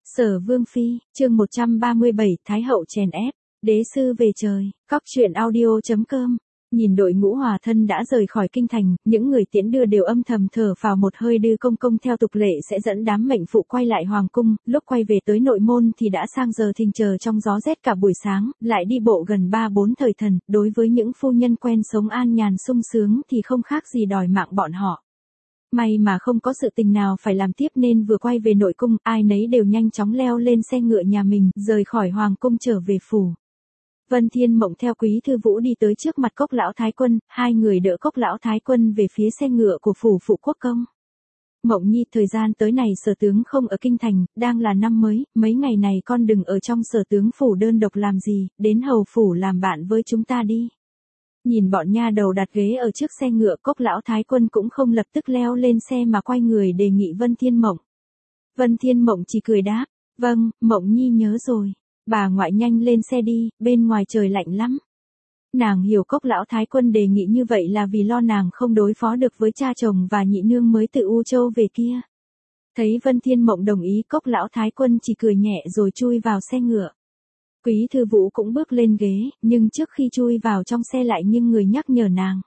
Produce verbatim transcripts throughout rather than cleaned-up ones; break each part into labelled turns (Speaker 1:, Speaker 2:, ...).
Speaker 1: Sở Vương Phi, chương một trăm ba mươi bảy, Thái hậu chèn ép, đế sư về trời, cóc truyện audio.com. Nhìn đội ngũ hòa thân đã rời khỏi kinh thành, những người tiễn đưa đều âm thầm thở phào một hơi. Đưa công công theo tục lệ sẽ dẫn đám mệnh phụ quay lại hoàng cung, lúc quay về tới nội môn thì đã sang giờ thình chờ trong gió rét cả buổi sáng, lại đi bộ gần ba bốn thời thần. Đối với những phu nhân quen sống an nhàn sung sướng thì không khác gì đòi mạng bọn họ. May mà không có sự tình nào phải làm tiếp nên vừa quay về nội cung, ai nấy đều nhanh chóng leo lên xe ngựa nhà mình, rời khỏi hoàng cung trở về phủ. Vân Thiên Mộng theo Quý Thư Vũ đi tới trước mặt Cốc lão thái quân, hai người đỡ Cốc lão thái quân về phía xe ngựa của phủ phụ quốc công. Mộng Nhi, thời gian tới này sở tướng không ở kinh thành, đang là năm mới, mấy ngày này con đừng ở trong sở tướng phủ đơn độc làm gì, đến hầu phủ làm bạn với chúng ta đi. Nhìn bọn nha đầu đặt ghế ở trước xe ngựa, Cốc lão thái quân cũng không lập tức leo lên xe mà quay người đề nghị Vân Thiên Mộng. Vân Thiên Mộng chỉ cười đáp, vâng, Mộng Nhi nhớ rồi. Bà ngoại nhanh lên xe đi, bên ngoài trời lạnh lắm. Nàng hiểu Cốc lão thái quân đề nghị như vậy là vì lo nàng không đối phó được với cha chồng và nhị nương mới từ U Châu về kia. Thấy Vân Thiên Mộng đồng ý, Cốc lão thái quân chỉ cười nhẹ rồi chui vào xe ngựa. Quý Thư Vũ cũng bước lên ghế, nhưng trước khi chui vào trong xe lại nghiêng người nhắc nhở nàng.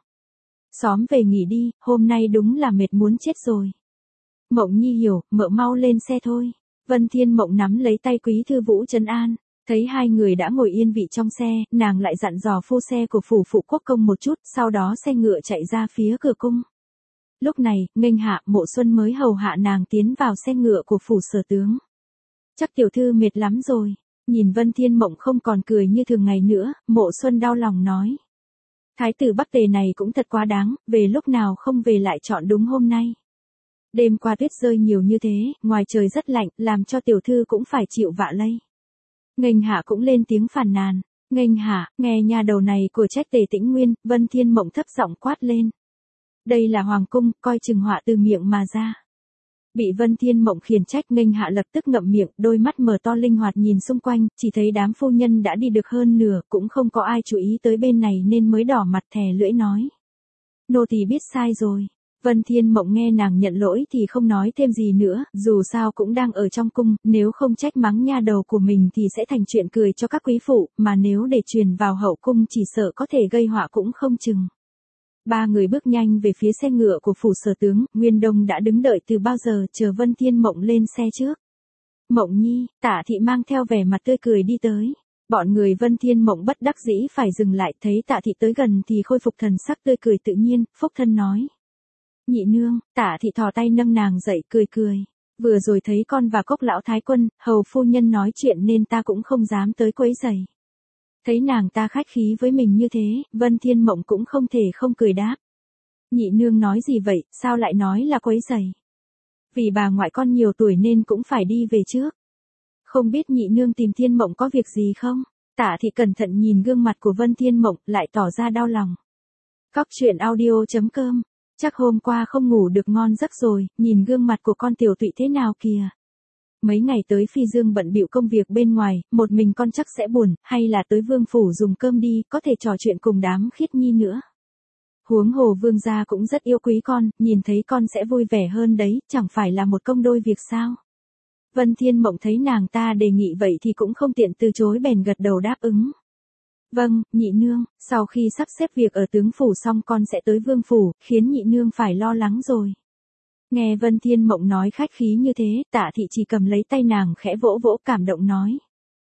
Speaker 1: Xóm về nghỉ đi, hôm nay đúng là mệt muốn chết rồi. Mộng Nhi hiểu, mợ mau lên xe thôi. Vân Thiên Mộng nắm lấy tay Quý Thư Vũ trấn an. Thấy hai người đã ngồi yên vị trong xe, nàng lại dặn dò phu xe của phủ phụ quốc công một chút, sau đó xe ngựa chạy ra phía cửa cung. Lúc này, nghênh hạ, Mộ Xuân mới hầu hạ nàng tiến vào xe ngựa của phủ sở tướng. Chắc tiểu thư mệt lắm rồi. Nhìn Vân Thiên Mộng không còn cười như thường ngày nữa, Mộ Xuân đau lòng nói. Thái tử Bắc Tề này cũng thật quá đáng, về lúc nào không về lại chọn đúng hôm nay. Đêm qua tuyết rơi nhiều như thế, ngoài trời rất lạnh, làm cho tiểu thư cũng phải chịu vạ lây. Nghênh hạ cũng lên tiếng phàn nàn. Nghênh hạ, nghe nhà đầu này của trách Tề Tĩnh Nguyên, Vân Thiên Mộng thấp giọng quát lên. Đây là hoàng cung, coi chừng họa từ miệng mà ra. Bị Vân Thiên Mộng khiển trách, nghênh hạ lập tức ngậm miệng, đôi mắt mở to linh hoạt nhìn xung quanh, chỉ thấy đám phu nhân đã đi được hơn nửa, cũng không có ai chú ý tới bên này nên mới đỏ mặt thè lưỡi nói. Nô tỳ biết sai rồi. Vân Thiên Mộng nghe nàng nhận lỗi thì không nói thêm gì nữa, dù sao cũng đang ở trong cung, nếu không trách mắng nha đầu của mình thì sẽ thành chuyện cười cho các quý phụ, mà nếu để truyền vào hậu cung chỉ sợ có thể gây họa cũng không chừng. Ba người bước nhanh về phía xe ngựa của phủ sở tướng, Nguyên Đông đã đứng đợi từ bao giờ, chờ Vân Thiên Mộng lên xe trước. Mộng Nhi, Tả thị mang theo vẻ mặt tươi cười đi tới. Bọn người Vân Thiên Mộng bất đắc dĩ phải dừng lại, thấy Tả thị tới gần thì khôi phục thần sắc tươi cười tự nhiên, phúc thân nói. Nhị nương, Tả thị thò tay nâng nàng dậy cười cười. Vừa rồi thấy con và Cốc lão thái quân, hầu phu nhân nói chuyện nên ta cũng không dám tới quấy rầy. Thấy nàng ta khách khí với mình như thế, Vân Thiên Mộng cũng không thể không cười đáp. Nhị nương nói gì vậy, sao lại nói là quấy rầy? Vì bà ngoại con nhiều tuổi nên cũng phải đi về trước. Không biết nhị nương tìm Thiên Mộng có việc gì không? Tả thị cẩn thận nhìn gương mặt của Vân Thiên Mộng, lại tỏ ra đau lòng. Cóc truyện audio.com. Chắc hôm qua không ngủ được ngon giấc rồi, nhìn gương mặt của con tiểu tụy thế nào kìa. Mấy ngày tới Phi Dương bận bịu công việc bên ngoài, một mình con chắc sẽ buồn, hay là tới vương phủ dùng cơm đi, có thể trò chuyện cùng đám Khiết Nhi nữa. Huống hồ vương gia cũng rất yêu quý con, nhìn thấy con sẽ vui vẻ hơn đấy, chẳng phải là một công đôi việc sao. Vân Thiên Mộng thấy nàng ta đề nghị vậy thì cũng không tiện từ chối, bèn gật đầu đáp ứng. Vâng, nhị nương, sau khi sắp xếp việc ở tướng phủ xong con sẽ tới vương phủ, khiến nhị nương phải lo lắng rồi. Nghe Vân Thiên Mộng nói khách khí như thế, Tả thị chỉ cầm lấy tay nàng khẽ vỗ vỗ cảm động nói.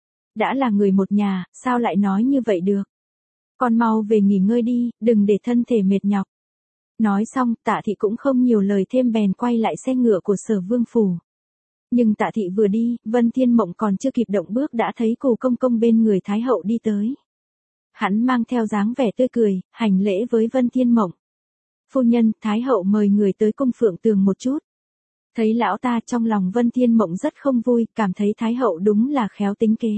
Speaker 1: Đã là người một nhà, sao lại nói như vậy được? Con mau về nghỉ ngơi đi, đừng để thân thể mệt nhọc. Nói xong, Tả thị cũng không nhiều lời thêm bèn quay lại xe ngựa của Sở Vương phủ. Nhưng Tả thị vừa đi, Vân Thiên Mộng còn chưa kịp động bước đã thấy Cù công công bên người Thái hậu đi tới. Hắn mang theo dáng vẻ tươi cười, hành lễ với Vân Thiên Mộng. Phu nhân, Thái hậu mời người tới cung Phượng Tường một chút. Thấy lão ta, trong lòng Vân Thiên Mộng rất không vui, cảm thấy Thái hậu đúng là khéo tính kế.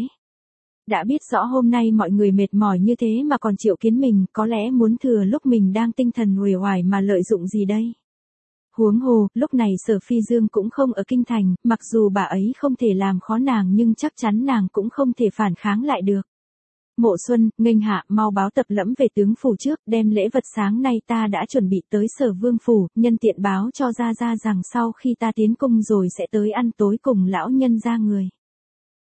Speaker 1: Đã biết rõ hôm nay mọi người mệt mỏi như thế mà còn chịu kiến mình, có lẽ muốn thừa lúc mình đang tinh thần uể oải mà lợi dụng gì đây. Huống hồ, lúc này Sở Phi Dương cũng không ở kinh thành, mặc dù bà ấy không thể làm khó nàng nhưng chắc chắn nàng cũng không thể phản kháng lại được. Mộ Xuân, nghênh hạ, mau báo Tập Lẫm về tướng phủ trước, đem lễ vật sáng nay ta đã chuẩn bị tới Sở Vương phủ, nhân tiện báo cho gia gia rằng sau khi ta tiến cung rồi sẽ tới ăn tối cùng lão nhân gia người.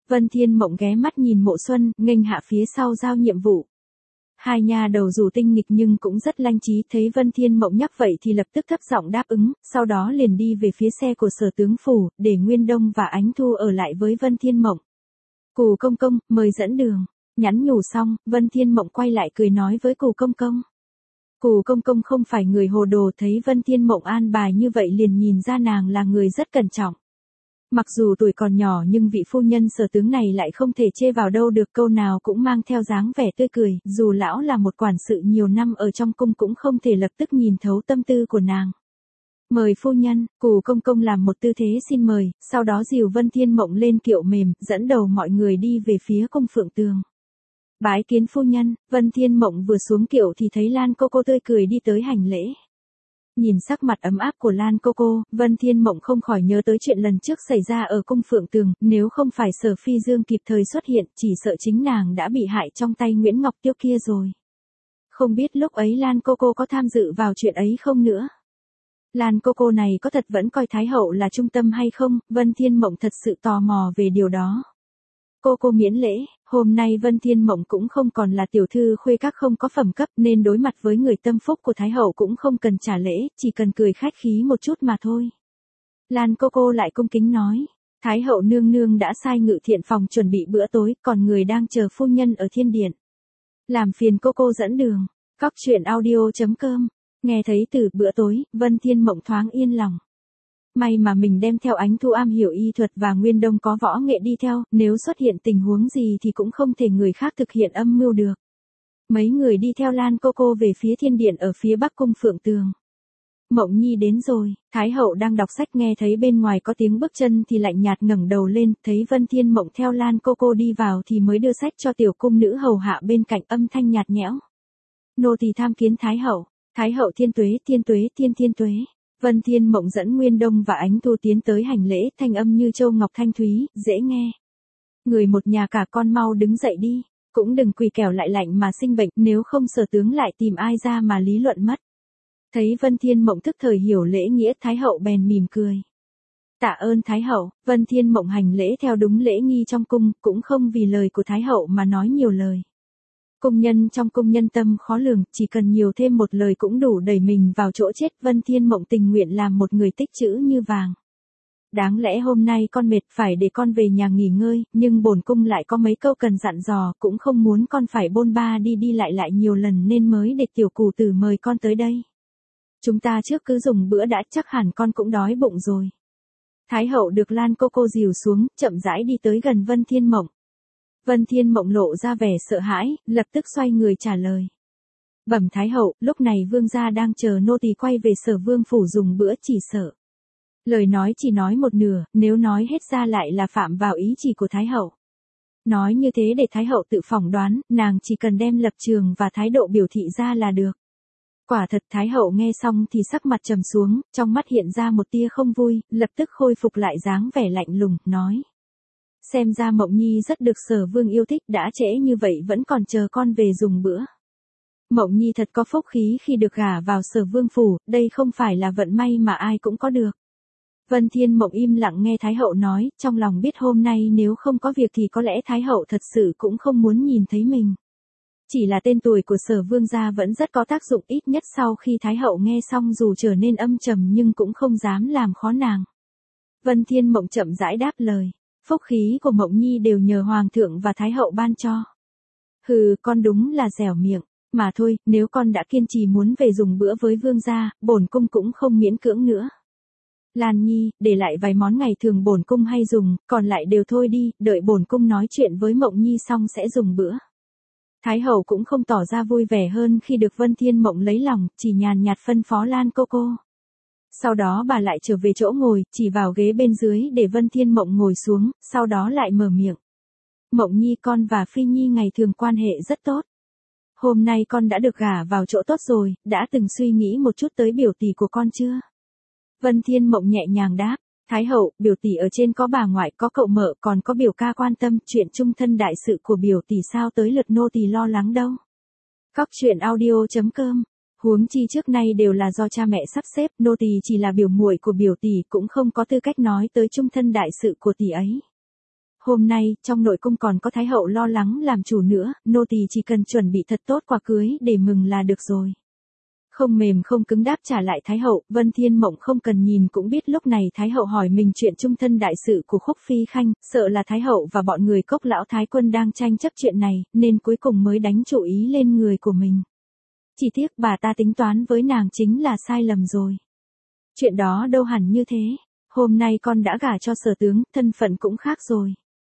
Speaker 1: Vân Thiên Mộng ghé mắt nhìn Mộ Xuân, nghênh hạ phía sau giao nhiệm vụ. Hai nha đầu dù tinh nghịch nhưng cũng rất lanh trí, thấy Vân Thiên Mộng nhắc vậy thì lập tức thấp giọng đáp ứng, sau đó liền đi về phía xe của Sở tướng phủ, để Nguyên Đông và Ánh Thu ở lại với Vân Thiên Mộng. Cù công công, mời dẫn đường. Nhắn nhủ xong, Vân Thiên Mộng quay lại cười nói với Cù công công. Cù công công không phải người hồ đồ, thấy Vân Thiên Mộng an bài như vậy liền nhìn ra nàng là người rất cẩn trọng. Mặc dù tuổi còn nhỏ nhưng vị phu nhân Sở tướng này lại không thể chê vào đâu được, câu nào cũng mang theo dáng vẻ tươi cười, dù lão là một quản sự nhiều năm ở trong cung cũng không thể lập tức nhìn thấu tâm tư của nàng. Mời phu nhân, Cù công công làm một tư thế xin mời, sau đó dìu Vân Thiên Mộng lên kiệu mềm, dẫn đầu mọi người đi về phía cung Phượng Tường. Bái kiến phu nhân. Vân Thiên Mộng vừa xuống kiệu thì thấy Lan cô cô tươi cười đi tới hành lễ. Nhìn sắc mặt ấm áp của Lan cô cô, Vân Thiên Mộng không khỏi nhớ tới chuyện lần trước xảy ra ở cung Phượng Tường, nếu không phải Sở Phi Dương kịp thời xuất hiện, chỉ sợ chính nàng đã bị hại trong tay Nguyễn Ngọc Tiêu kia rồi. Không biết lúc ấy Lan cô cô có tham dự vào chuyện ấy không nữa. Lan cô cô này có thật vẫn coi Thái hậu là trung tâm hay không, Vân Thiên Mộng thật sự tò mò về điều đó. Cô cô miễn lễ, hôm nay Vân Thiên Mộng cũng không còn là tiểu thư khuê các không có phẩm cấp nên đối mặt với người tâm phúc của Thái hậu cũng không cần trả lễ, chỉ cần cười khách khí một chút mà thôi. Lan cô cô lại cung kính nói, Thái hậu nương nương đã sai ngự thiện phòng chuẩn bị bữa tối, còn người đang chờ phu nhân ở thiên điện. Làm phiền cô cô dẫn đường. Cóc truyện audio chấm com. Nghe thấy từ bữa tối, Vân Thiên Mộng thoáng yên lòng. May mà mình đem theo Ánh Thu am hiểu y thuật và Nguyên Đông có võ nghệ đi theo, nếu xuất hiện tình huống gì thì cũng không thể người khác thực hiện âm mưu được. Mấy người đi theo Lan cô cô về phía thiên điện ở phía bắc cung Phượng Tường. Mộng Nhi đến rồi. Thái hậu đang đọc sách nghe thấy bên ngoài có tiếng bước chân thì lạnh nhạt ngẩng đầu lên, thấy Vân Thiên Mộng theo Lan cô cô đi vào thì mới đưa sách cho tiểu cung nữ hầu hạ bên cạnh, âm thanh nhạt nhẽo. Nô tỳ tham kiến Thái hậu. Thái hậu thiên tuế, thiên tuế, thiên thiên tuế. Vân Thiên Mộng dẫn Nguyên Đông và Ánh Thu tiến tới hành lễ, thanh âm như châu ngọc thanh thúy, dễ nghe. Người một nhà cả con mau đứng dậy đi, cũng đừng quỳ kẻo lại lạnh mà sinh bệnh, nếu không Sở tướng lại tìm ai ra mà lý luận mất. Thấy Vân Thiên Mộng thức thời hiểu lễ nghĩa, Thái hậu bèn mỉm cười. Tạ ơn Thái hậu. Vân Thiên Mộng hành lễ theo đúng lễ nghi trong cung, cũng không vì lời của Thái hậu mà nói nhiều lời. Cung nhân trong cung nhân tâm khó lường, chỉ cần nhiều thêm một lời cũng đủ đẩy mình vào chỗ chết. Vân Thiên Mộng tình nguyện làm một người tích trữ như vàng. Đáng lẽ hôm nay con mệt phải để con về nhà nghỉ ngơi, nhưng bổn cung lại có mấy câu cần dặn dò, cũng không muốn con phải bôn ba đi đi lại lại nhiều lần nên mới để tiểu cù tử mời con tới đây. Chúng ta trước cứ dùng bữa đã, chắc hẳn con cũng đói bụng rồi. Thái hậu được Lan cô cô dìu xuống, chậm rãi đi tới gần Vân Thiên Mộng. Vân Thiên Mộng lộ ra vẻ sợ hãi, lập tức xoay người trả lời. Bẩm Thái hậu, lúc này vương gia đang chờ nô tỳ quay về Sở vương phủ dùng bữa, chỉ sợ. Lời nói chỉ nói một nửa, nếu nói hết ra lại là phạm vào ý chỉ của Thái hậu. Nói như thế để Thái hậu tự phỏng đoán, nàng chỉ cần đem lập trường và thái độ biểu thị ra là được. Quả thật Thái hậu nghe xong thì sắc mặt trầm xuống, trong mắt hiện ra một tia không vui, lập tức khôi phục lại dáng vẻ lạnh lùng, nói. Xem ra Mộng Nhi rất được Sở vương yêu thích, đã trễ như vậy vẫn còn chờ con về dùng bữa. Mộng Nhi thật có phúc khí khi được gả vào Sở vương phủ, đây không phải là vận may mà ai cũng có được. Vân Thiên Mộng im lặng nghe Thái hậu nói, trong lòng biết hôm nay nếu không có việc thì có lẽ Thái hậu thật sự cũng không muốn nhìn thấy mình. Chỉ là tên tuổi của Sở vương gia vẫn rất có tác dụng, ít nhất sau khi Thái hậu nghe xong dù trở nên âm trầm nhưng cũng không dám làm khó nàng. Vân Thiên Mộng chậm rãi đáp lời. Phúc khí của Mộng Nhi đều nhờ Hoàng thượng và Thái hậu ban cho. Hừ, con đúng là dẻo miệng. Mà thôi, nếu con đã kiên trì muốn về dùng bữa với vương gia, bổn cung cũng không miễn cưỡng nữa. Lan Nhi, để lại vài món ngày thường bổn cung hay dùng, còn lại đều thôi đi, đợi bổn cung nói chuyện với Mộng Nhi xong sẽ dùng bữa. Thái hậu cũng không tỏ ra vui vẻ hơn khi được Vân Thiên Mộng lấy lòng, chỉ nhàn nhạt phân phó Lan cô cô. Sau đó bà lại trở về chỗ ngồi, chỉ vào ghế bên dưới để Vân Thiên Mộng ngồi xuống, sau đó lại mở miệng. Mộng Nhi, con và Phi Nhi ngày thường quan hệ rất tốt. Hôm nay con đã được gả vào chỗ tốt rồi, đã từng suy nghĩ một chút tới biểu tỷ của con chưa? Vân Thiên Mộng nhẹ nhàng đáp. Thái hậu, biểu tỷ ở trên có bà ngoại, có cậu mợ, còn có biểu ca quan tâm, chuyện chung thân đại sự của biểu tỷ sao tới lượt nô tỳ lo lắng đâu. Cóc truyện audio chấm com. Huống chi trước nay đều là do cha mẹ sắp xếp, nô tỳ chỉ là biểu muội của biểu tỷ, cũng không có tư cách nói tới chung thân đại sự của tỷ ấy. Hôm nay, trong nội cung còn có Thái hậu lo lắng làm chủ nữa, nô tỳ chỉ cần chuẩn bị thật tốt quà cưới để mừng là được rồi. Không mềm không cứng đáp trả lại Thái hậu, Vân Thiên Mộng không cần nhìn cũng biết lúc này Thái hậu hỏi mình chuyện trung thân đại sự của Khúc Phi Khanh, sợ là Thái hậu và bọn người Cốc lão thái quân đang tranh chấp chuyện này, nên cuối cùng mới đánh chủ ý lên người của mình. Chỉ tiếc bà ta tính toán với nàng chính là sai lầm rồi. Chuyện đó đâu hẳn như thế, hôm nay con đã gả cho Sở tướng, thân phận cũng khác rồi.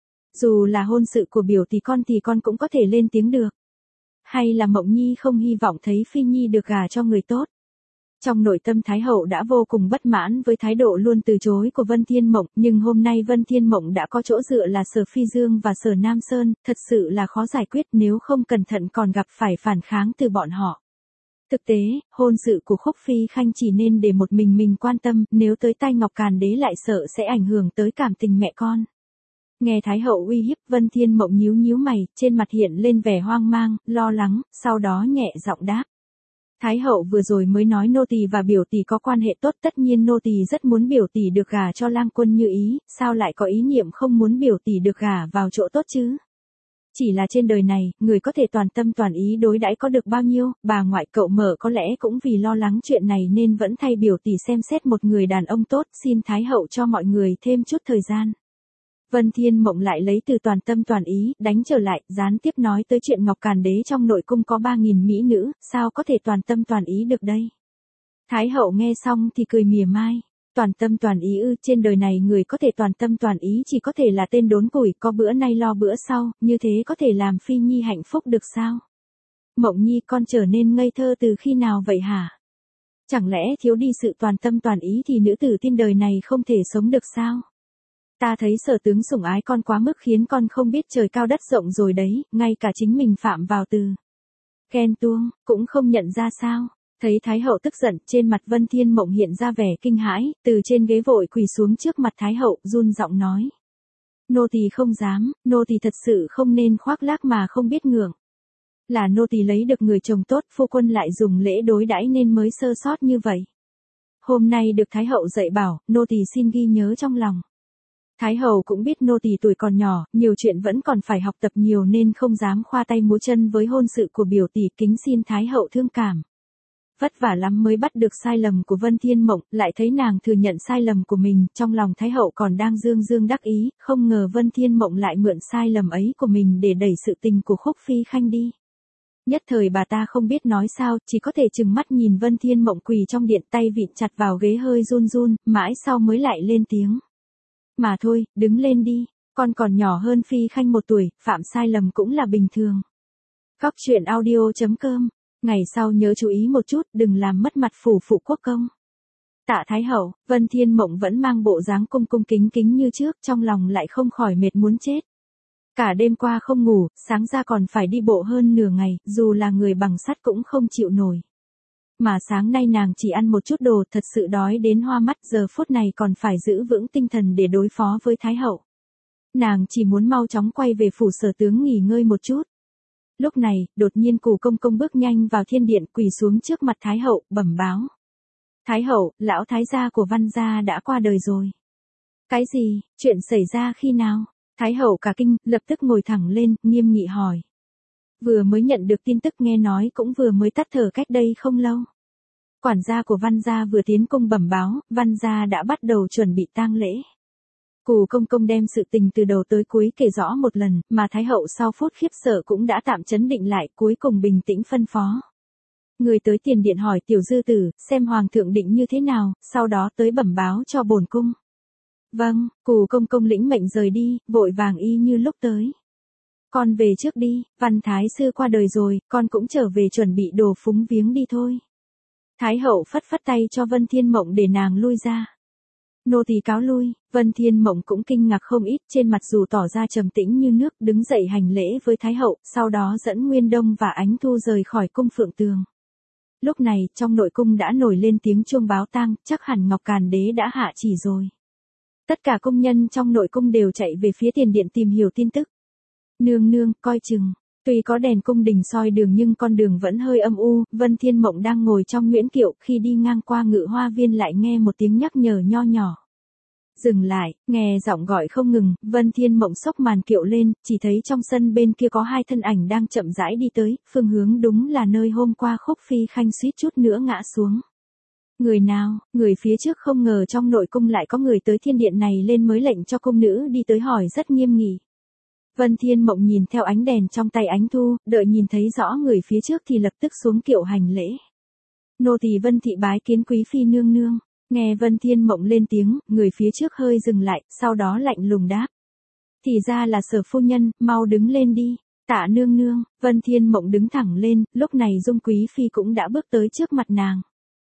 Speaker 1: Dù là hôn sự của biểu tỷ con thì con cũng có thể lên tiếng được. Hay là Mộng Nhi không hy vọng thấy Phi Nhi được gả cho người tốt. Trong nội tâm Thái hậu đã vô cùng bất mãn với thái độ luôn từ chối của Vân Thiên Mộng, nhưng hôm nay Vân Thiên Mộng đã có chỗ dựa là Sở Phi Dương và Sở Nam Sơn, thật sự là khó giải quyết nếu không cẩn thận còn gặp phải phản kháng từ bọn họ. Thực tế, hôn sự của Khúc Phi Khanh chỉ nên để một mình mình quan tâm, nếu tới tay Ngọc Càn Đế lại sợ sẽ ảnh hưởng tới cảm tình mẹ con. Nghe Thái hậu uy hiếp, Vân Thiên Mộng nhíu nhíu mày, trên mặt hiện lên vẻ hoang mang, lo lắng, sau đó nhẹ giọng đáp. Thái hậu vừa rồi mới nói nô tỳ và biểu tỷ có quan hệ tốt, tất nhiên nô tỳ rất muốn biểu tỷ được gả cho Lang Quân như ý, sao lại có ý niệm không muốn biểu tỷ được gả vào chỗ tốt chứ? Chỉ là trên đời này, người có thể toàn tâm toàn ý đối đãi có được bao nhiêu, bà ngoại cậu mở có lẽ cũng vì lo lắng chuyện này nên vẫn thay biểu tỷ xem xét một người đàn ông tốt, xin Thái hậu cho mọi người thêm chút thời gian. Vân Thiên Mộng lại lấy từ toàn tâm toàn ý, đánh trở lại, gián tiếp nói tới chuyện Ngọc Càn Đế trong nội cung có ba nghìn mỹ nữ, sao có thể toàn tâm toàn ý được đây? Thái hậu nghe xong thì cười mỉa mai. Toàn tâm toàn ý ư, trên đời này người có thể toàn tâm toàn ý chỉ có thể là tên đốn củi, có bữa nay lo bữa sau, như thế có thể làm Phi Nhi hạnh phúc được sao? Mộng Nhi con trở nên ngây thơ từ khi nào vậy hả? Chẳng lẽ thiếu đi sự toàn tâm toàn ý thì nữ tử trên đời này không thể sống được sao? Ta thấy Sở tướng sủng ái con quá mức khiến con không biết trời cao đất rộng rồi đấy, ngay cả chính mình phạm vào từ ghen tuông, cũng không nhận ra sao? Thấy Thái hậu tức giận, trên mặt Vân Thiên Mộng hiện ra vẻ kinh hãi, từ trên ghế vội quỳ xuống trước mặt Thái hậu, run giọng nói. Nô tỳ không dám, nô tỳ thật sự không nên khoác lác mà không biết ngượng. Là nô tỳ lấy được người chồng tốt, phu quân lại dùng lễ đối đãi nên mới sơ sót như vậy. Hôm nay được Thái hậu dạy bảo, nô tỳ xin ghi nhớ trong lòng. Thái hậu cũng biết nô tỳ tuổi còn nhỏ, nhiều chuyện vẫn còn phải học tập nhiều nên không dám khoa tay múa chân với hôn sự của biểu tỷ, kính xin Thái hậu thương cảm. Vất vả lắm mới bắt được sai lầm của Vân Thiên Mộng, lại thấy nàng thừa nhận sai lầm của mình, trong lòng Thái hậu còn đang dương dương đắc ý, không ngờ Vân Thiên Mộng lại mượn sai lầm ấy của mình để đẩy sự tình của Khúc Phi Khanh đi. Nhất thời bà ta không biết nói sao, chỉ có thể trừng mắt nhìn Vân Thiên Mộng quỳ trong điện, tay vịn chặt vào ghế hơi run run, mãi sau mới lại lên tiếng. Mà thôi, đứng lên đi, con còn nhỏ hơn Phi Khanh một tuổi, phạm sai lầm cũng là bình thường. Góc truyện audio chấm com. Ngày sau nhớ chú ý một chút, đừng làm mất mặt phủ phụ quốc công. Tạ Thái hậu, Vân Thiên Mộng vẫn mang bộ dáng cung cung kính kính như trước, trong lòng lại không khỏi mệt muốn chết. Cả đêm qua không ngủ, sáng ra còn phải đi bộ hơn nửa ngày, dù là người bằng sắt cũng không chịu nổi. Mà sáng nay nàng chỉ ăn một chút đồ, thật sự đói đến hoa mắt, giờ phút này còn phải giữ vững tinh thần để đối phó với Thái hậu. Nàng chỉ muốn mau chóng quay về phủ Sở tướng nghỉ ngơi một chút. Lúc này, đột nhiên Cù Công Công bước nhanh vào thiên điện, quỳ xuống trước mặt Thái hậu, bẩm báo. Thái hậu, lão thái gia của Văn gia đã qua đời rồi. Cái gì, chuyện xảy ra khi nào? Thái hậu cả kinh, lập tức ngồi thẳng lên, nghiêm nghị hỏi. Vừa mới nhận được tin tức, nghe nói cũng vừa mới tắt thở cách đây không lâu. Quản gia của Văn gia vừa tiến cung bẩm báo, Văn gia đã bắt đầu chuẩn bị tang lễ. Cù Công Công đem sự tình từ đầu tới cuối kể rõ một lần, mà Thái hậu sau phút khiếp sợ cũng đã tạm chấn định lại, cuối cùng bình tĩnh phân phó. Người tới tiền điện hỏi tiểu dư tử, xem hoàng thượng định như thế nào, sau đó tới bẩm báo cho bổn cung. Vâng, Cù Công Công lĩnh mệnh rời đi, vội vàng y như lúc tới. Con về trước đi, Văn thái sư qua đời rồi, con cũng trở về chuẩn bị đồ phúng viếng đi thôi. Thái hậu phất phất tay cho Vân Thiên Mộng để nàng lui ra. Nô tỳ cáo lui. Vân Thiên Mộng cũng kinh ngạc không ít, trên mặt dù tỏ ra trầm tĩnh như nước, đứng dậy hành lễ với Thái hậu, sau đó dẫn Nguyên Đông và Ánh Thu rời khỏi cung Phượng Tường. Lúc này, trong nội cung đã nổi lên tiếng chuông báo tang, chắc hẳn Ngọc Càn Đế đã hạ chỉ rồi. Tất cả công nhân trong nội cung đều chạy về phía tiền điện tìm hiểu tin tức. Nương nương, coi chừng. Tuy có đèn cung đình soi đường nhưng con đường vẫn hơi âm u, Vân Thiên Mộng đang ngồi trong nguyễn kiệu, khi đi ngang qua Ngự Hoa Viên lại nghe một tiếng nhắc nhở nho nhỏ. Dừng lại, nghe giọng gọi không ngừng, Vân Thiên Mộng xốc màn kiệu lên, chỉ thấy trong sân bên kia có hai thân ảnh đang chậm rãi đi tới, phương hướng đúng là nơi hôm qua Khúc Phi Khanh suýt chút nữa ngã xuống. Người nào, người phía trước không ngờ trong nội cung lại có người tới thiên điện này lên mới lệnh cho cung nữ đi tới hỏi rất nghiêm nghị. Vân Thiên Mộng nhìn theo ánh đèn trong tay Ánh Thu, đợi nhìn thấy rõ người phía trước thì lập tức xuống kiệu hành lễ. Nô tỳ Vân thị bái kiến quý phi nương nương. Nghe Vân Thiên Mộng lên tiếng, người phía trước hơi dừng lại, sau đó lạnh lùng đáp. Thì ra là Sở phu nhân, mau đứng lên đi. Tạ nương nương. Vân Thiên Mộng đứng thẳng lên, lúc này Dung quý phi cũng đã bước tới trước mặt nàng.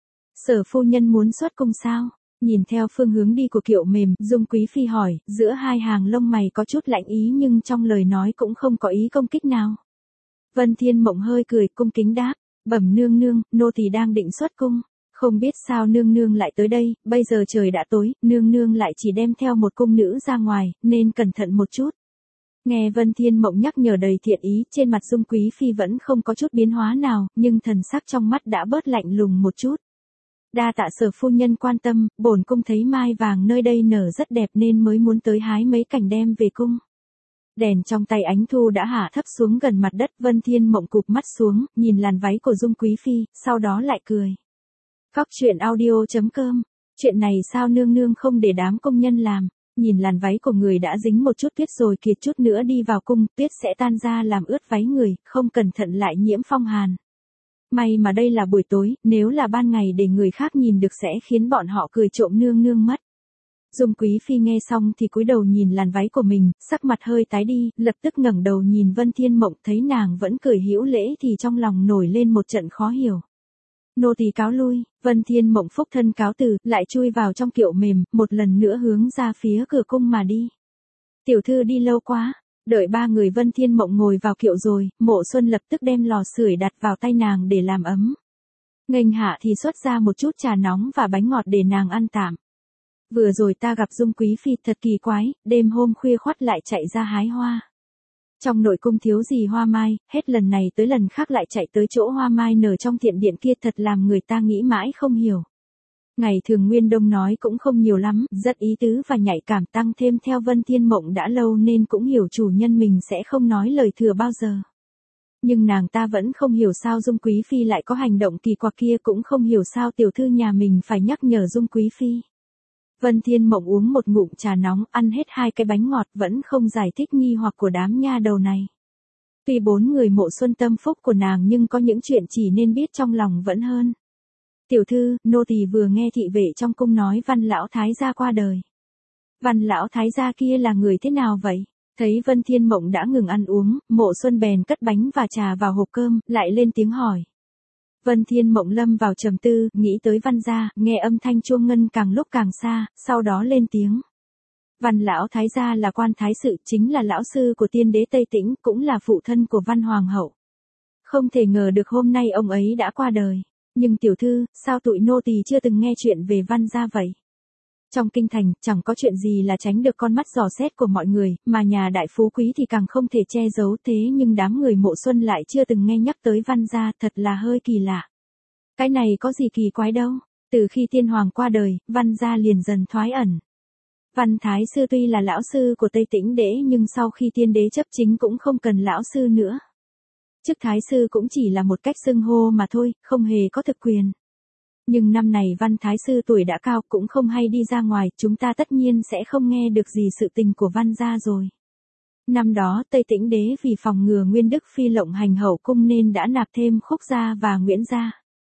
Speaker 1: Sở phu nhân muốn xuất cung sao? Nhìn theo phương hướng đi của kiệu mềm, Dung quý phi hỏi, giữa hai hàng lông mày có chút lạnh ý nhưng trong lời nói cũng không có ý công kích nào. Vân Thiên Mộng hơi cười, cung kính đáp, bẩm nương nương, nô tỳ đang định xuất cung. Không biết sao nương nương lại tới đây, bây giờ trời đã tối, nương nương lại chỉ đem theo một cung nữ ra ngoài, nên cẩn thận một chút. Nghe Vân Thiên Mộng nhắc nhở đầy thiện ý, trên mặt Dung quý phi vẫn không có chút biến hóa nào, nhưng thần sắc trong mắt đã bớt lạnh lùng một chút. Đa tạ Sở phu nhân quan tâm, bổn cung thấy mai vàng nơi đây nở rất đẹp nên mới muốn tới hái mấy cành đem về cung. Đèn trong tay Ánh Thu đã hạ thấp xuống gần mặt đất, Vân Thiên Mộng cụp mắt xuống, nhìn làn váy của Dung quý phi, sau đó lại cười. Cóc truyện audio chấm com. Chuyện này sao nương nương không để đám công nhân làm? Nhìn làn váy của người đã dính một chút tuyết rồi kiệt chút nữa đi vào cung, tuyết sẽ tan ra làm ướt váy người, không cẩn thận lại nhiễm phong hàn. May mà đây là buổi tối, nếu là ban ngày để người khác nhìn được sẽ khiến bọn họ cười trộm nương nương mất. Dung quý phi nghe xong thì cúi đầu nhìn làn váy của mình, sắc mặt hơi tái đi, lập tức ngẩng đầu nhìn Vân Thiên Mộng, thấy nàng vẫn cười hữu lễ thì trong lòng nổi lên một trận khó hiểu. Nô tỳ cáo lui. Vân Thiên Mộng phúc thân cáo từ, lại chui vào trong kiệu mềm, một lần nữa hướng ra phía cửa cung mà đi. Tiểu thư đi lâu quá. Đợi ba người Vân Thiên Mộng ngồi vào kiệu rồi, Mộ Xuân lập tức đem lò sưởi đặt vào tay nàng để làm ấm. Nghênh hạ thì xuất ra một chút trà nóng và bánh ngọt để nàng ăn tạm. Vừa rồi ta gặp Dung quý phi thật kỳ quái, đêm hôm khuya khoắt lại chạy ra hái hoa. Trong nội cung thiếu gì hoa mai, hết lần này tới lần khác lại chạy tới chỗ hoa mai nở trong thiện điện kia, thật làm người ta nghĩ mãi không hiểu. Ngày thường Nguyên Đông nói cũng không nhiều lắm, rất ý tứ và nhạy cảm, tăng thêm theo Vân Thiên Mộng đã lâu nên cũng hiểu chủ nhân mình sẽ không nói lời thừa bao giờ. Nhưng nàng ta vẫn không hiểu sao Dung quý phi lại có hành động kỳ quặc kia, cũng không hiểu sao tiểu thư nhà mình phải nhắc nhở Dung quý phi. Vân Thiên Mộng uống một ngụm trà nóng, ăn hết hai cái bánh ngọt, vẫn không giải thích nghi hoặc của đám nha đầu này. Tuy bốn người Mộ Xuân tâm phúc của nàng nhưng có những chuyện chỉ nên biết trong lòng vẫn hơn. Tiểu thư, nô tỳ vừa nghe thị vệ trong cung nói Văn lão thái gia qua đời. Văn lão thái gia kia là người thế nào vậy? Thấy Vân Thiên Mộng đã ngừng ăn uống, Mộ Xuân bèn cất bánh và trà vào hộp cơm, lại lên tiếng hỏi. Vân Thiên Mộng lâm vào trầm tư, nghĩ tới Văn gia, nghe âm thanh chuông ngân càng lúc càng xa, sau đó lên tiếng. Văn lão thái gia là quan thái sự, chính là lão sư của tiên đế Tây Tĩnh, cũng là phụ thân của Văn hoàng hậu. Không thể ngờ được hôm nay ông ấy đã qua đời. Nhưng tiểu thư, sao tụi nô tỳ chưa từng nghe chuyện về Văn gia vậy? Trong kinh thành, chẳng có chuyện gì là tránh được con mắt dò xét của mọi người, mà nhà đại phú quý thì càng không thể che giấu, thế nhưng đám người Mộ Xuân lại chưa từng nghe nhắc tới Văn gia, thật là hơi kỳ lạ. Cái này có gì kỳ quái đâu, từ khi tiên hoàng qua đời, Văn gia liền dần thoái ẩn. Văn thái sư tuy là lão sư của Tây Tĩnh đế nhưng sau khi tiên đế chấp chính cũng không cần lão sư nữa. Chức thái sư cũng chỉ là một cách xưng hô mà thôi, không hề có thực quyền. Nhưng năm này Văn thái sư tuổi đã cao, cũng không hay đi ra ngoài, chúng ta tất nhiên sẽ không nghe được gì sự tình của Văn gia rồi. Năm đó Tây Tĩnh đế vì phòng ngừa Nguyên Đức Phi lộng hành hậu cung nên đã nạp thêm Khúc gia và Nguyễn gia.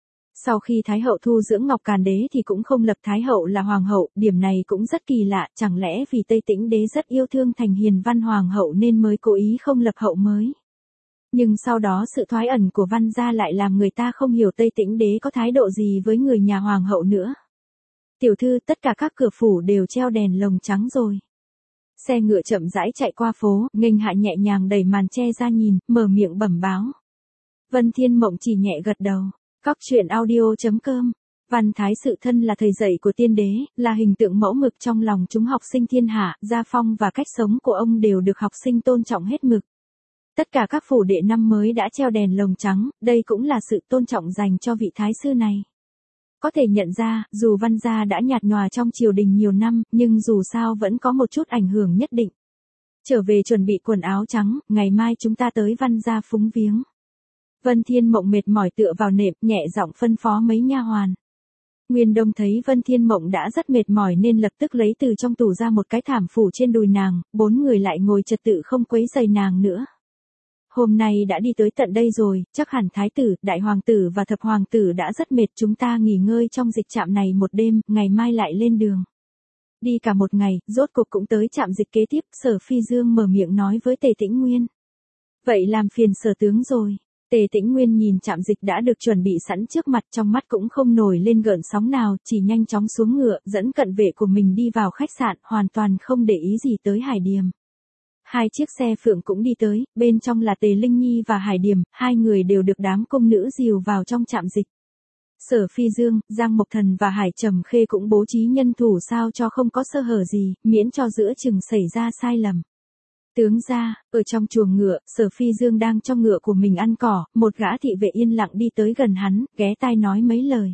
Speaker 1: Sau khi Thái hậu thu dưỡng Ngọc Càn đế thì cũng không lập Thái hậu là hoàng hậu, điểm này cũng rất kỳ lạ, chẳng lẽ vì Tây Tĩnh đế rất yêu thương Thành Hiền Văn hoàng hậu nên mới cố ý không lập hậu mới. Nhưng sau đó sự thoái ẩn của Văn gia lại làm người ta không hiểu Tây Tĩnh đế có thái độ gì với người nhà hoàng hậu nữa. Tiểu thư, tất cả các cửa phủ đều treo đèn lồng trắng rồi. Xe ngựa chậm rãi chạy qua phố, nghênh hạ nhẹ nhàng đẩy màn che ra nhìn, mở miệng bẩm báo. Vân Thiên Mộng chỉ nhẹ gật đầu. Cóc truyện audio chấm com. Văn thái sự thân là thầy dạy của tiên đế, là hình tượng mẫu mực trong lòng chúng học sinh thiên hạ, gia phong và cách sống của ông đều được học sinh tôn trọng hết mực. Tất cả các phủ đệ năm mới đã treo đèn lồng trắng, đây cũng là sự tôn trọng dành cho vị thái sư này. Có thể nhận ra, dù Văn gia đã nhạt nhòa trong triều đình nhiều năm, nhưng dù sao vẫn có một chút ảnh hưởng nhất định. Trở về chuẩn bị quần áo trắng, ngày mai chúng ta tới Văn gia phúng viếng. Vân Thiên Mộng mệt mỏi tựa vào nệm, nhẹ giọng phân phó mấy nha hoàn. Nguyên Đông thấy Vân Thiên Mộng đã rất mệt mỏi nên lập tức lấy từ trong tủ ra một cái thảm phủ trên đùi nàng, bốn người lại ngồi trật tự không quấy rầy nàng nữa. Hôm nay đã đi tới tận đây rồi, chắc hẳn thái tử, đại hoàng tử và thập hoàng tử đã rất mệt, chúng ta nghỉ ngơi trong dịch trạm này một đêm, ngày mai lại lên đường. Đi cả một ngày, rốt cuộc cũng tới trạm dịch kế tiếp, Sở Phi Dương mở miệng nói với Tề Tĩnh Nguyên. Vậy làm phiền Sở tướng rồi. Tề Tĩnh Nguyên nhìn trạm dịch đã được chuẩn bị sẵn trước mặt, trong mắt cũng không nổi lên gợn sóng nào, chỉ nhanh chóng xuống ngựa, dẫn cận vệ của mình đi vào khách sạn, hoàn toàn không để ý gì tới Hải Điềm. Hai chiếc xe phượng cũng đi tới, bên trong là Tề Linh Nhi và Hải Điềm, hai người đều được đám công nữ dìu vào trong trạm dịch. Sở Phi Dương, Giang Mộc Thần và Hải Trầm Khê cũng bố trí nhân thủ sao cho không có sơ hở gì, miễn cho giữa chừng xảy ra sai lầm. Tướng gia, ở trong chuồng ngựa, Sở Phi Dương đang cho ngựa của mình ăn cỏ, một gã thị vệ yên lặng đi tới gần hắn, ghé tai nói mấy lời.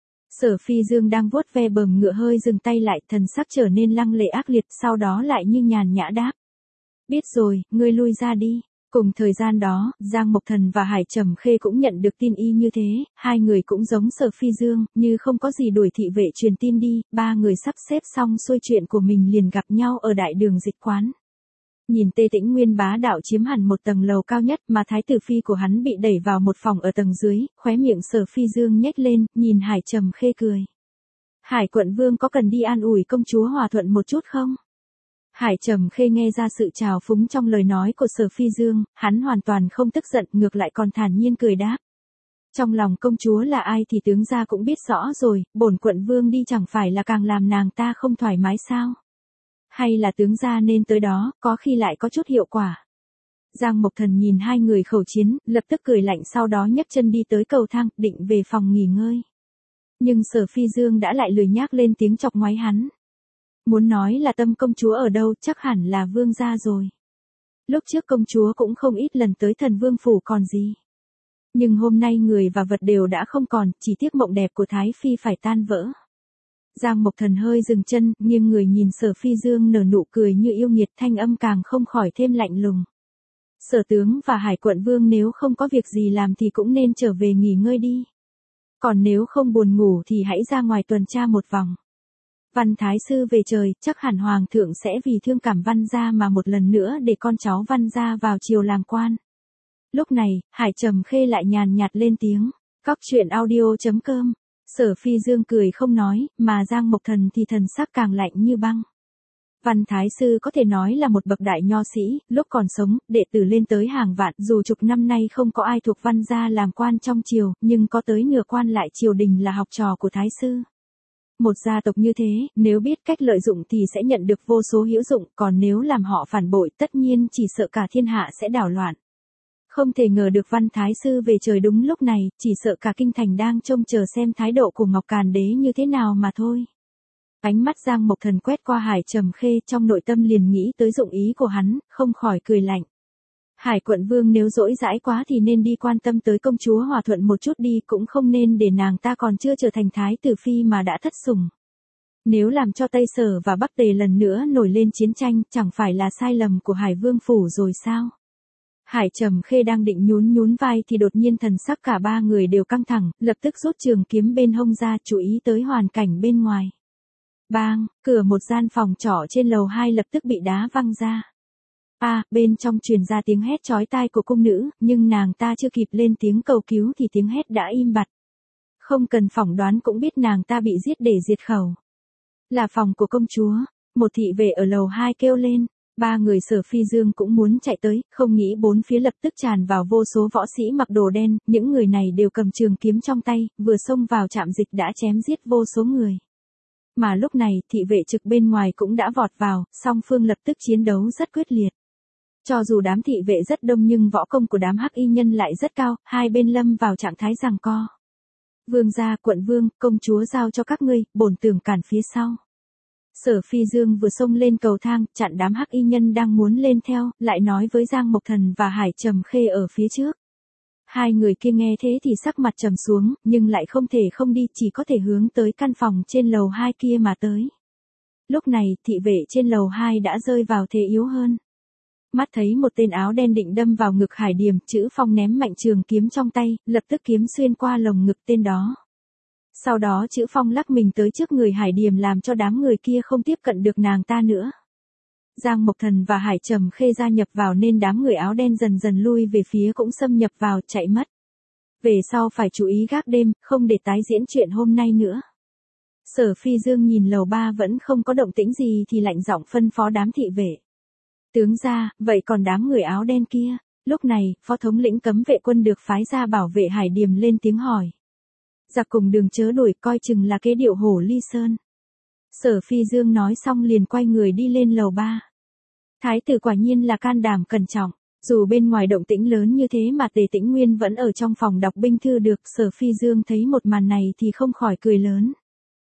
Speaker 1: Sở Phi Dương đang vuốt ve bờm ngựa hơi dừng tay lại, thần sắc trở nên lăng lệ ác liệt, sau đó lại như nhàn nhã đáp. Biết rồi, ngươi lui ra đi. Cùng thời gian đó, Giang Mộc Thần và Hải Trầm Khê cũng nhận được tin y như thế, hai người cũng giống Sở Phi Dương, như không có gì đuổi thị vệ truyền tin đi, ba người sắp xếp xong xuôi chuyện của mình liền gặp nhau ở đại đường dịch quán. Nhìn Tề Tĩnh Nguyên bá đạo chiếm hẳn một tầng lầu cao nhất mà thái tử phi của hắn bị đẩy vào một phòng ở tầng dưới, khóe miệng Sở Phi Dương nhếch lên, nhìn Hải Trầm Khê cười. Hải quận vương có cần đi an ủi công chúa hòa thuận một chút không? Hải Trầm Khê nghe ra sự trào phúng trong lời nói của Sở Phi Dương, hắn hoàn toàn không tức giận, ngược lại còn thản nhiên cười đáp. Trong lòng công chúa là ai thì tướng gia cũng biết rõ rồi, bổn quận vương đi chẳng phải là càng làm nàng ta không thoải mái sao? Hay là tướng gia nên tới đó, có khi lại có chút hiệu quả. Giang Mộc Thần nhìn hai người khẩu chiến, lập tức cười lạnh sau đó nhấc chân đi tới cầu thang, định về phòng nghỉ ngơi. Nhưng Sở Phi Dương đã lại lười nhác lên tiếng chọc ngoáy hắn. Muốn nói là tâm công chúa ở đâu, chắc hẳn là vương gia rồi. Lúc trước công chúa cũng không ít lần tới thần vương phủ còn gì. Nhưng hôm nay người và vật đều đã không còn, chỉ tiếc mộng đẹp của Thái Phi phải tan vỡ. Giang Mộc Thần hơi dừng chân, nghiêng người nhìn Sở Phi Dương nở nụ cười như yêu nghiệt, thanh âm càng không khỏi thêm lạnh lùng. Sở tướng và Hải quận vương nếu không có việc gì làm thì cũng nên trở về nghỉ ngơi đi. Còn nếu không buồn ngủ thì hãy ra ngoài tuần tra một vòng. Văn Thái Sư về trời, chắc hẳn Hoàng thượng sẽ vì thương cảm Văn gia mà một lần nữa để con cháu Văn gia vào triều làm quan. Lúc này, Hải Trầm Khê lại nhàn nhạt lên tiếng. Cóc truyện audio chấm com. Sở Phi Dương cười không nói, mà Giang Mộc Thần thì thần sắc càng lạnh như băng. Văn Thái Sư có thể nói là một bậc đại nho sĩ, lúc còn sống, đệ tử lên tới hàng vạn, dù chục năm nay không có ai thuộc Văn gia làm quan trong triều, nhưng có tới nửa quan lại triều đình là học trò của Thái Sư. Một gia tộc như thế, nếu biết cách lợi dụng thì sẽ nhận được vô số hữu dụng, còn nếu làm họ phản bội tất nhiên chỉ sợ cả thiên hạ sẽ đảo loạn. Không thể ngờ được Văn Thái Sư về trời đúng lúc này, chỉ sợ cả kinh thành đang trông chờ xem thái độ của Ngọc Càn Đế như thế nào mà thôi. Ánh mắt Giang Mộc Thần quét qua Hải Trầm Khê, trong nội tâm liền nghĩ tới dụng ý của hắn, không khỏi cười lạnh. Hải quận vương nếu dỗi dãi quá thì nên đi quan tâm tới công chúa hòa thuận một chút đi, cũng không nên để nàng ta còn chưa trở thành thái tử phi mà đã thất sủng. Nếu làm cho Tây Sở và Bắc Tề lần nữa nổi lên chiến tranh, chẳng phải là sai lầm của Hải Vương phủ rồi sao? Hải Trầm Khê đang định nhún nhún vai thì đột nhiên thần sắc cả ba người đều căng thẳng, lập tức rút trường kiếm bên hông ra, chú ý tới hoàn cảnh bên ngoài. Bang, cửa một gian phòng trọ trên lầu hai lập tức bị đá văng ra. A, à, bên trong truyền ra tiếng hét chói tai của cung nữ, nhưng nàng ta chưa kịp lên tiếng cầu cứu thì tiếng hét đã im bặt. Không cần phỏng đoán cũng biết nàng ta bị giết để diệt khẩu. Là phòng của công chúa, một thị vệ ở lầu hai kêu lên. Ba người Sở Phi Dương cũng muốn chạy tới, không nghĩ bốn phía lập tức tràn vào vô số võ sĩ mặc đồ đen, những người này đều cầm trường kiếm trong tay, vừa xông vào trạm dịch đã chém giết vô số người. Mà lúc này, thị vệ trực bên ngoài cũng đã vọt vào, song phương lập tức chiến đấu rất quyết liệt. Cho dù đám thị vệ rất đông nhưng võ công của đám hắc y nhân lại rất cao, hai bên lâm vào trạng thái giằng co. Vương gia, quận vương, công chúa giao cho các ngươi, bổn tưởng cản phía sau. Sở Phi Dương vừa xông lên cầu thang, chặn đám hắc y nhân đang muốn lên theo, lại nói với Giang Mộc Thần và Hải Trầm Khê ở phía trước. Hai người kia nghe thế thì sắc mặt trầm xuống, nhưng lại không thể không đi, chỉ có thể hướng tới căn phòng trên lầu hai kia mà tới. Lúc này, thị vệ trên lầu hai đã rơi vào thế yếu hơn. Mắt thấy một tên áo đen định đâm vào ngực Hải Điềm, Chữ Phong ném mạnh trường kiếm trong tay, lập tức kiếm xuyên qua lồng ngực tên đó. Sau đó Chữ Phong lắc mình tới trước người Hải Điềm làm cho đám người kia không tiếp cận được nàng ta nữa. Giang Mộc Thần và Hải Trầm Khê gia nhập vào nên đám người áo đen dần dần lui về phía cũng xâm nhập vào, chạy mất. Về sau phải chú ý gác đêm, không để tái diễn chuyện hôm nay nữa. Sở Phi Dương nhìn lầu ba vẫn không có động tĩnh gì thì lạnh giọng phân phó đám thị vệ. Tướng gia, vậy còn đám người áo đen kia? Lúc này, phó thống lĩnh cấm vệ quân được phái ra bảo vệ Hải Điềm lên tiếng hỏi. Giặc cùng đường chớ đuổi, coi chừng là kế điệu hổ ly sơn. Sở Phi Dương nói xong liền quay người đi lên lầu ba. Thái tử quả nhiên là can đảm cẩn trọng, dù bên ngoài động tĩnh lớn như thế mà Tề Tĩnh Nguyên vẫn ở trong phòng đọc binh thư được. Sở Phi Dương thấy một màn này thì không khỏi cười lớn.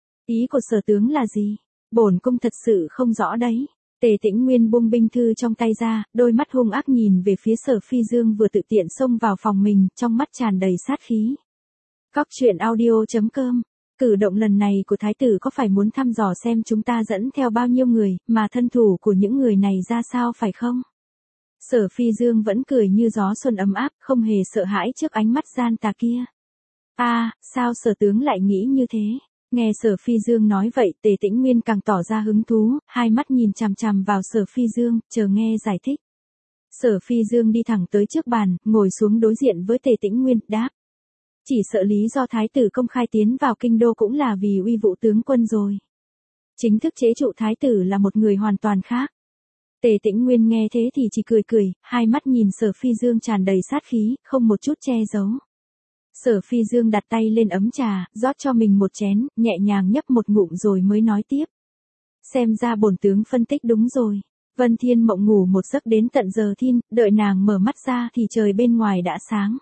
Speaker 1: Ý của sở tướng là gì? Bổn cung thật sự không rõ đấy. Tề Tĩnh Nguyên buông binh thư trong tay ra, đôi mắt hung ác nhìn về phía Sở Phi Dương vừa tự tiện xông vào phòng mình, trong mắt tràn đầy sát khí. Cóc truyện audio chấm com. Cử động lần này của thái tử có phải muốn thăm dò xem chúng ta dẫn theo bao nhiêu người, mà thân thủ của những người này ra sao phải không? Sở Phi Dương vẫn cười như gió xuân ấm áp, không hề sợ hãi trước ánh mắt gian tà kia. A, à, sao sở tướng lại nghĩ như thế? Nghe Sở Phi Dương nói vậy, Tề Tĩnh Nguyên càng tỏ ra hứng thú, hai mắt nhìn chằm chằm vào Sở Phi Dương, chờ nghe giải thích. Sở Phi Dương đi thẳng tới trước bàn, ngồi xuống đối diện với Tề Tĩnh Nguyên, đáp. Chỉ sợ lý do thái tử công khai tiến vào kinh đô cũng là vì uy vũ tướng quân rồi. Chính thức chế trụ thái tử là một người hoàn toàn khác. Tề Tĩnh Nguyên nghe thế thì chỉ cười cười, hai mắt nhìn Sở Phi Dương tràn đầy sát khí, không một chút che giấu. Sở Phi Dương đặt tay lên ấm trà, rót cho mình một chén, nhẹ nhàng nhấp một ngụm rồi mới nói tiếp. Xem ra bổn tướng phân tích đúng rồi. Vân Thiên Mộng ngủ một giấc đến tận giờ thiên, đợi nàng mở mắt ra thì trời bên ngoài đã sáng.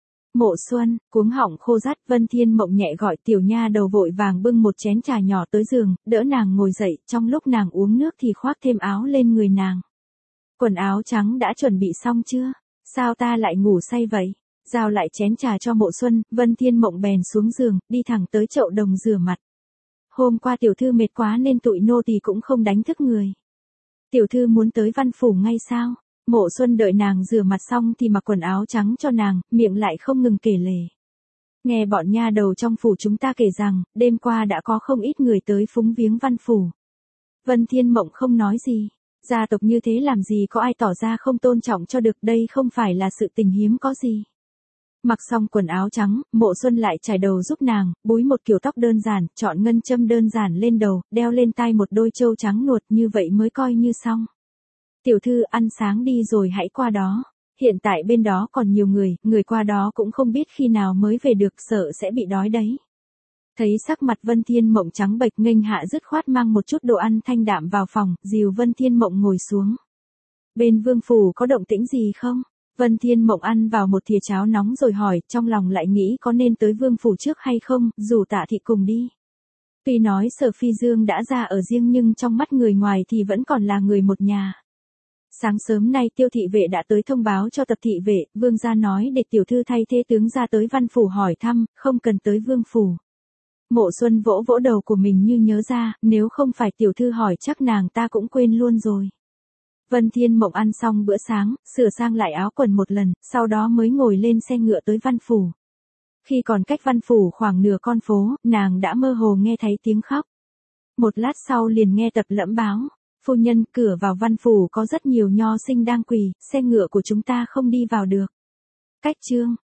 Speaker 1: Mộ Xuân, cuống họng khô rát, Vân Thiên Mộng nhẹ gọi tiểu nha đầu vội vàng bưng một chén trà nhỏ tới giường, đỡ nàng ngồi dậy, trong lúc nàng uống nước thì khoác thêm áo lên người nàng. Quần áo trắng đã chuẩn bị xong chưa? Sao ta lại ngủ say vậy? Giao lại chén trà cho Mộ Xuân, Vân Thiên Mộng bèn xuống giường, đi thẳng tới chậu đồng rửa mặt. Hôm qua tiểu thư mệt quá nên tụi nô tỳ cũng không đánh thức người. Tiểu thư muốn tới văn phủ ngay sao? Mộ Xuân đợi nàng rửa mặt xong thì mặc quần áo trắng cho nàng, miệng lại không ngừng kể lể. Nghe bọn nha đầu trong phủ chúng ta kể rằng, đêm qua đã có không ít người tới phúng viếng văn phủ. Vân Thiên Mộng không nói gì. Gia tộc như thế làm gì có ai tỏ ra không tôn trọng cho được, đây không phải là sự tình hiếm có gì. Mặc xong quần áo trắng, Mộ Xuân lại chải đầu giúp nàng, búi một kiểu tóc đơn giản, chọn ngân châm đơn giản lên đầu, đeo lên tai một đôi châu trắng nuột, như vậy mới coi như xong. Tiểu thư ăn sáng đi rồi hãy qua đó. Hiện tại bên đó còn nhiều người, người qua đó cũng không biết khi nào mới về được, sợ sẽ bị đói đấy. Thấy sắc mặt Vân Thiên Mộng trắng bệch, nghênh hạ dứt khoát mang một chút đồ ăn thanh đạm vào phòng, dìu Vân Thiên Mộng ngồi xuống. Bên vương phủ có động tĩnh gì không? Vân Thiên Mộng ăn vào một thìa cháo nóng rồi hỏi, trong lòng lại nghĩ có nên tới vương phủ trước hay không, rủ Tạ thị cùng đi. Tuy nói Sở Phi Dương đã ra ở riêng nhưng trong mắt người ngoài thì vẫn còn là người một nhà. Sáng sớm nay Tiêu thị vệ đã tới thông báo cho Tập thị vệ, vương gia nói để tiểu thư thay thế tướng ra tới văn phủ hỏi thăm, không cần tới vương phủ. Mộ Xuân vỗ vỗ đầu của mình như nhớ ra, nếu không phải tiểu thư hỏi chắc nàng ta cũng quên luôn rồi. Vân Thiên Mộng ăn xong bữa sáng, sửa sang lại áo quần một lần, sau đó mới ngồi lên xe ngựa tới văn phủ. Khi còn cách văn phủ khoảng nửa con phố, nàng đã mơ hồ nghe thấy tiếng khóc. Một lát sau liền nghe Tập lẩm báo. Phu nhân, cửa vào văn phủ có rất nhiều nho sinh đang quỳ, xe ngựa của chúng ta không đi vào được. Cách chương